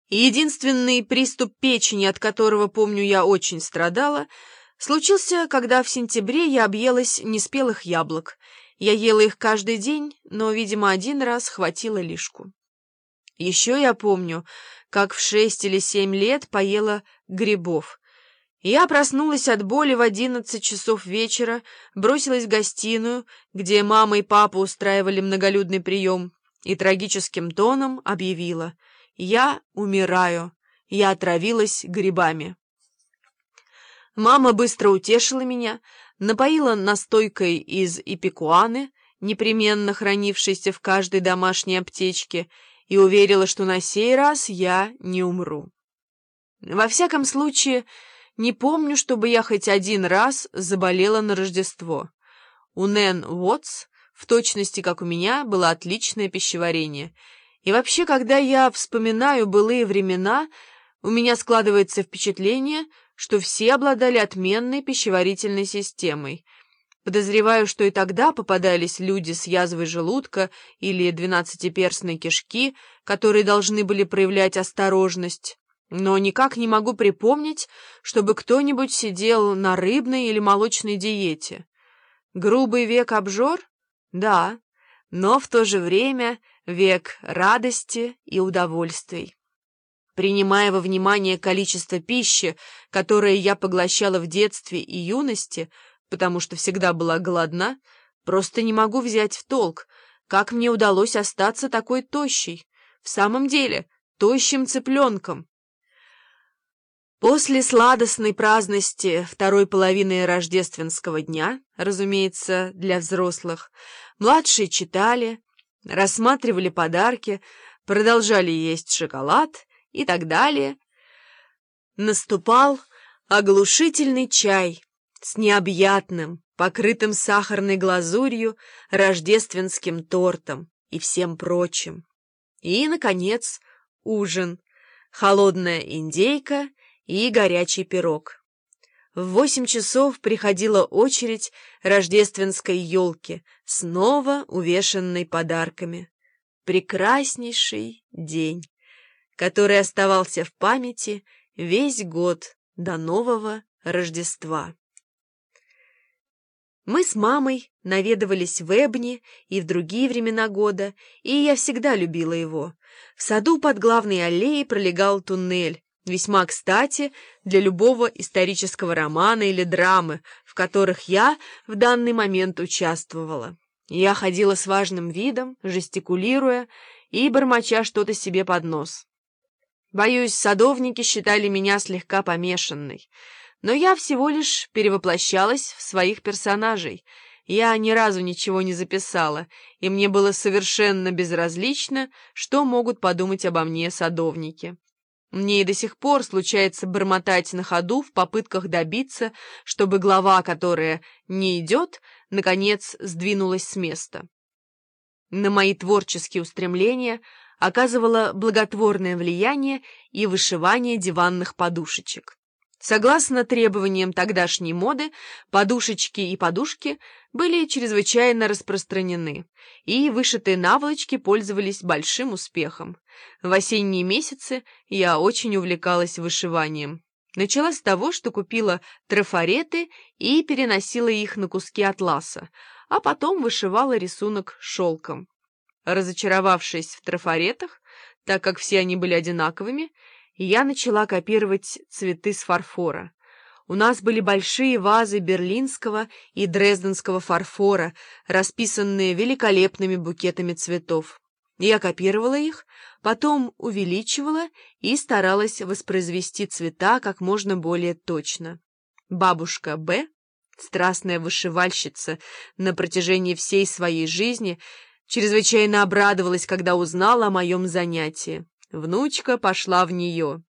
Единственный приступ печени, от которого, помню, я очень страдала, случился, когда в сентябре я объелась неспелых яблок. Я ела их каждый день, но, видимо, один раз хватило лишку. Еще я помню, как в 6 или 7 лет поела грибов. Я проснулась от боли в 11 часов вечера, бросилась в гостиную, где мама и папа устраивали многолюдный прием, и трагическим тоном объявила: «Я умираю, я отравилась грибами». Мама быстро утешила меня, напоила настойкой из ипикуаны, непременно хранившейся в каждой домашней аптечке, и уверила, что на сей раз я не умру. Во всяком случае, не помню, чтобы я хоть один раз заболела на Рождество. У Нэн Уотс, в точности как у меня, было отличное пищеварение. И вообще, когда я вспоминаю былые времена, у меня складывается впечатление, что все обладали отменной пищеварительной системой. Подозреваю, что и тогда попадались люди с язвой желудка или двенадцатиперстной кишки, которые должны были проявлять осторожность. Но никак не могу припомнить, чтобы кто-нибудь сидел на рыбной или молочной диете. Грубый век обжор? Да, но в то же время век радости и удовольствий. Принимая во внимание количество пищи, которое я поглощала в детстве и юности, потому что всегда была голодна, просто не могу взять в толк, как мне удалось остаться такой тощей, в самом деле, тощим цыпленком. После сладостной праздности второй половины рождественского дня, разумеется, для взрослых, младшие читали, рассматривали подарки, продолжали есть шоколад и так далее. Наступал оглушительный чай с необъятным, покрытым сахарной глазурью, рождественским тортом и всем прочим. И, наконец, ужин, холодная индейка и горячий пирог. В 8 часов приходила очередь рождественской елки, снова увешанной подарками. Прекраснейший день, который оставался в памяти весь год до нового Рождества. Мы с мамой наведывались в Эбни и в другие времена года, и я всегда любила его. В саду под главной аллеей пролегал туннель, весьма кстати для любого исторического романа или драмы, в которых я в данный момент участвовала. Я ходила с важным видом, жестикулируя и бормоча что-то себе под нос. Боюсь, садовники считали меня слегка помешанной, но я всего лишь перевоплощалась в своих персонажей. Я ни разу ничего не записала, и мне было совершенно безразлично, что могут подумать обо мне садовники. Мне и до сих пор случается бормотать на ходу в попытках добиться, чтобы глава, которая не идет, наконец сдвинулась с места. На мои творческие устремления оказывало благотворное влияние и вышивание диванных подушечек. Согласно требованиям тогдашней моды, подушечки и подушки были чрезвычайно распространены, и вышитые наволочки пользовались большим успехом. В осенние месяцы я очень увлекалась вышиванием. Начала с того, что купила трафареты и переносила их на куски атласа, а потом вышивала рисунок шелком. Разочаровавшись в трафаретах, так как все они были одинаковыми, я начала копировать цветы с фарфора. У нас были большие вазы берлинского и дрезденского фарфора, расписанные великолепными букетами цветов. Я копировала их, потом увеличивала и старалась воспроизвести цвета как можно более точно. Бабушка Б, страстная вышивальщица на протяжении всей своей жизни, чрезвычайно обрадовалась, когда узнала о моем занятии. Внучка пошла в нее.